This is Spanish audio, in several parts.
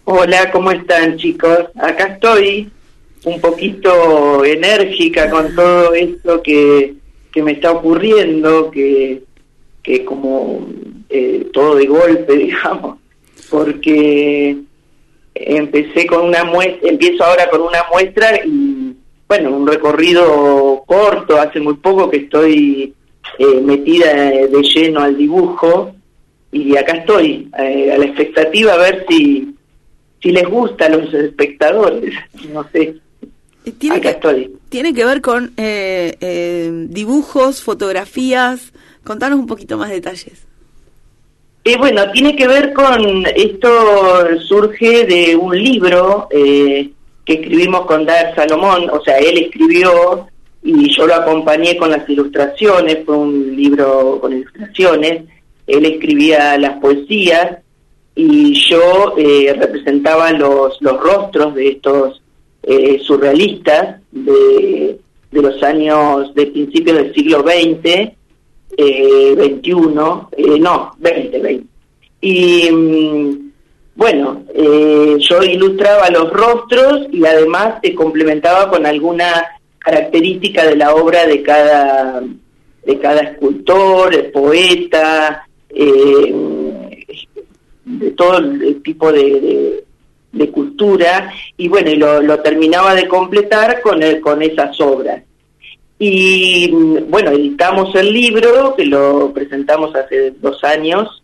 Hola, ¿cómo están, chicos? Acá estoy un poquito enérgica con todo esto que me está ocurriendo, que como todo de golpe, digamos, porque empiezo ahora con una muestra y, bueno, un recorrido corto, hace muy poco que estoy metida de lleno al dibujo, y acá estoy, a la expectativa a ver si les gusta a los espectadores, no sé. Tiene que ver con dibujos, fotografías. Contanos un poquito más detalles. Bueno, tiene que ver con esto, surge de un libro que escribimos con Dar Salomón, o sea, él escribió y yo lo acompañé con las ilustraciones, fue un libro con ilustraciones, él escribía las poesías y yo representaba los rostros de estos surrealistas de los años, de principios del siglo XX, 21, no, 20. Y bueno, yo ilustraba los rostros y además complementaba con alguna característica de la obra de cada escultor, poeta, de todo el tipo de cultura, y bueno, y lo terminaba de completar con esas obras. Y bueno, editamos el libro, que lo presentamos hace 2 años,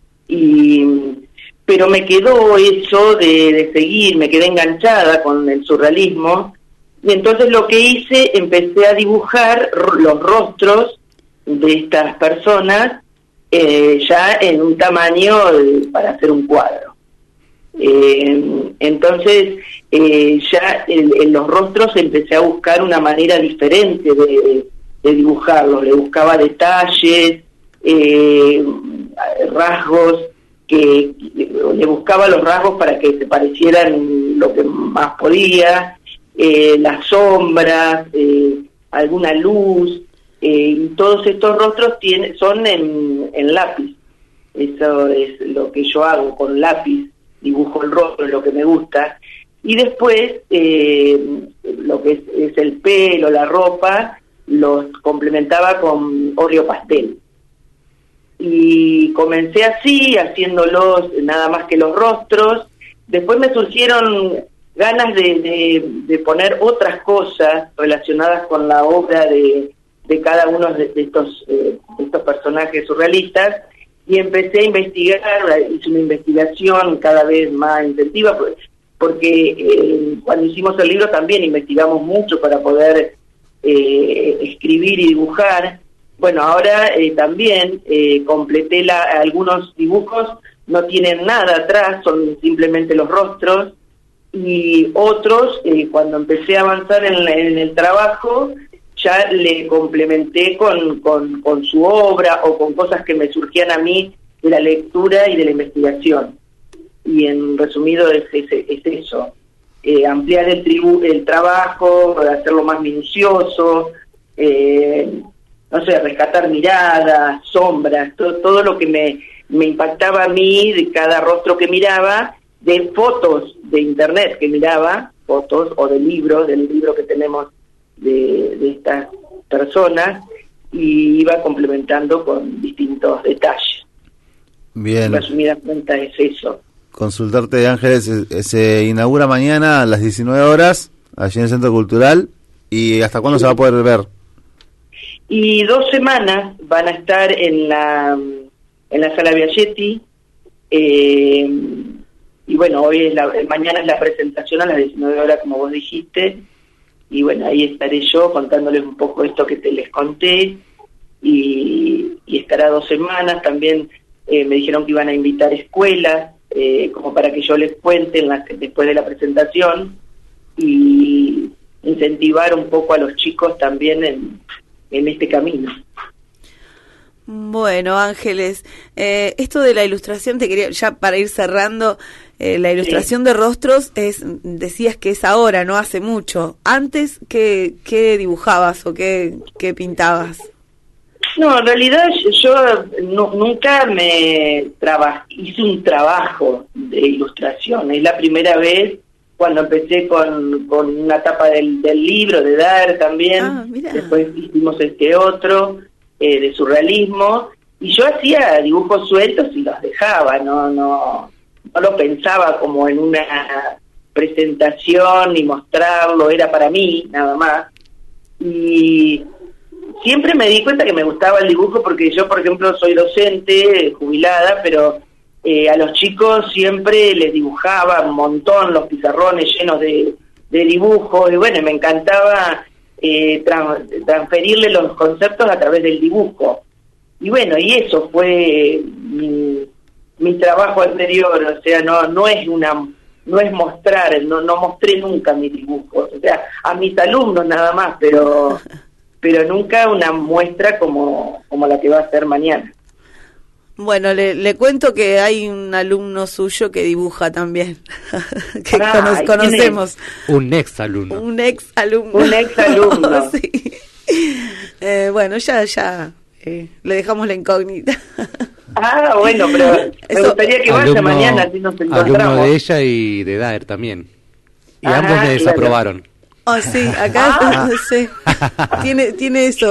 pero me quedó eso de seguir, me quedé enganchada con el surrealismo, y entonces lo que hice, empecé a dibujar los rostros de estas personas ya en un tamaño para hacer un cuadro. Entonces ya en los rostros empecé a buscar una manera diferente de dibujarlos, le buscaba detalles, rasgos, le buscaba los rasgos para que se parecieran lo que más podía, las sombras, alguna luz, y todos estos rostros son en lápiz. Eso es lo que yo hago con lápiz, dibujo el rostro, es lo que me gusta, y después lo que es el pelo, la ropa, los complementaba con óleo pastel. Y comencé así, haciéndolos nada más que los rostros. Después me surgieron ganas de poner otras cosas relacionadas con la obra de cada uno de estos personajes surrealistas, y empecé a investigar, hice una investigación cada vez más intensiva, porque cuando hicimos el libro también investigamos mucho para poder escribir y dibujar. Bueno, ahora también completé algunos dibujos, no tienen nada atrás, son simplemente los rostros, y otros, cuando empecé a avanzar en el trabajo, ya le complementé con su obra o con cosas que me surgían a mí de la lectura y de la investigación. Y en resumido es eso, ampliar el trabajo, hacerlo más minucioso, no sé, rescatar miradas, sombras, todo lo que me impactaba a mí de cada rostro que miraba, de fotos de internet que miraba, fotos o del libro que tenemos de estas personas, y iba complementando con distintos detalles. Bien. En resumidas cuentas es eso. Consultarte, Ángeles, se inaugura mañana a las 19 horas, allí en el Centro Cultural, ¿y hasta cuándo se va a poder ver? Y 2 semanas van a estar en la Sala Biagietti, y bueno, mañana es la presentación a las 19 horas, como vos dijiste, y bueno, ahí estaré yo contándoles un poco esto que les conté, y estará 2 semanas. También me dijeron que iban a invitar escuelas, como para que yo les cuente después de la presentación, y incentivar un poco a los chicos también en este camino. Bueno, Ángeles, esto de la ilustración, te quería, ya para ir cerrando, la ilustración de rostros decías que es ahora, no hace mucho. Antes, ¿qué dibujabas o qué pintabas? No, en realidad yo nunca hice un trabajo de ilustración. Es la primera vez cuando empecé con una tapa del libro, de Dar también. Ah, mira. Después hicimos este otro, de surrealismo. Y yo hacía dibujos sueltos y los dejaba, no lo pensaba como en una presentación ni mostrarlo, era para mí nada más. Y siempre me di cuenta que me gustaba el dibujo porque yo, por ejemplo, soy docente, jubilada, pero a los chicos siempre les dibujaba un montón los pizarrones llenos de dibujos, y bueno, me encantaba transferirle los conceptos a través del dibujo. Y bueno, y eso fue mi trabajo anterior, o sea, no es mostrar, no mostré nunca mis dibujos, o sea, a mis alumnos nada más, pero nunca una muestra como la que va a ser mañana. Bueno, le cuento que hay un alumno suyo que dibuja también, que conocemos. Un ex alumno. Un ex alumno. Un ex alumno. Sí. Bueno, ya le dejamos la incógnita. Ah, bueno, pero me gustaría que vaya mañana, así nos encontramos. Alumno de ella y de Daer también. Y ambos le desaprobaron. Oh, sí, acá sí. Tiene eso.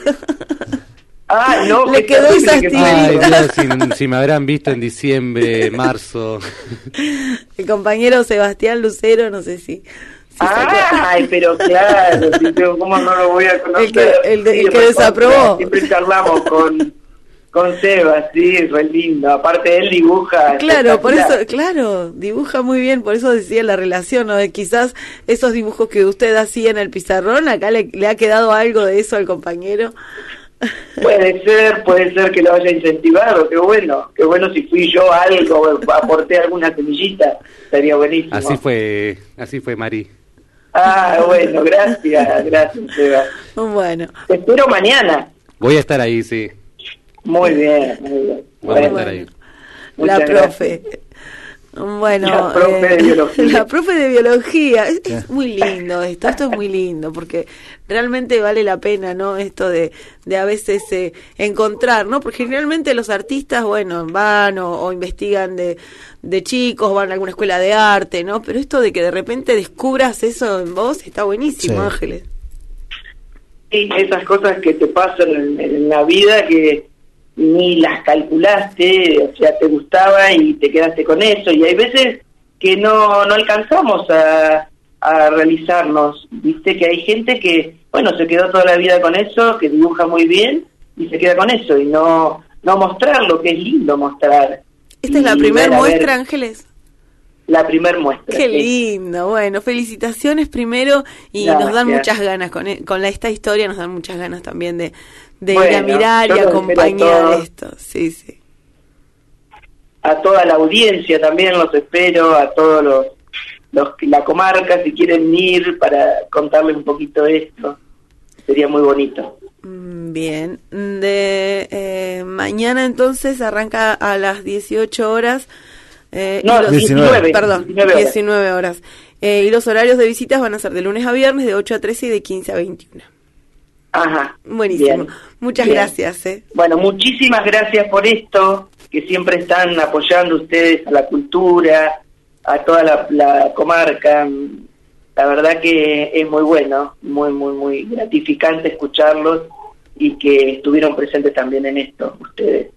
No, le quedó esa estilita. Si me habrán visto en diciembre, marzo. El compañero Sebastián Lucero, no sé si ay, pero claro, ¿cómo no lo voy a conocer? El que desaprobó. Siempre charlamos con Seba, sí, es re lindo. Aparte él dibuja. Claro, por eso, dibuja muy bien, por eso decía la relación, ¿no? De quizás esos dibujos que usted hacía en el pizarrón, acá le ha quedado algo de eso al compañero. Puede ser que lo haya incentivado, qué bueno si fui yo algo, aporté alguna semillita, estaría buenísimo. Así fue Mari. Bueno, gracias, Seba. Bueno. Te espero mañana. Voy a estar ahí, sí. Muy bien. Voy a estar ahí. La profe. Bueno, la profe de biología. La profe de biología. Es muy lindo esto es muy lindo, porque realmente vale la pena, ¿no? Esto de a veces encontrar, ¿no? Porque generalmente los artistas, bueno, van o investigan de chicos, van a alguna escuela de arte, ¿no? Pero esto de que de repente descubras eso en vos está buenísimo, sí. Ángeles. Sí, esas cosas que te pasan en la vida que ni las calculaste, o sea, te gustaba y te quedaste con eso, y hay veces que no alcanzamos a realizarnos, viste que hay gente que, bueno, se quedó toda la vida con eso, que dibuja muy bien, y se queda con eso, y no mostrar lo que es lindo mostrar. ¿Esta es la primera muestra, Ángeles? La primer muestra. Qué lindo, bueno, felicitaciones primero, y gracias. Nos dan muchas ganas, con esta historia nos dan muchas ganas también de ir a mirar y acompañar esto, sí. A toda la audiencia también los espero, a todos la comarca, si quieren ir para contarles un poquito esto, sería muy bonito. Bien, mañana entonces arranca a las 18 horas. 19. Perdón, 19 horas. Y los horarios de visitas van a ser de lunes a viernes, de 8 a 13 y de 15 a 21. Ajá. Buenísimo. Bien. Muchas gracias. Bueno, muchísimas gracias por esto, que siempre están apoyando ustedes a la cultura, a toda la comarca. La verdad que es muy bueno, muy gratificante escucharlos y que estuvieron presentes también en esto, ustedes.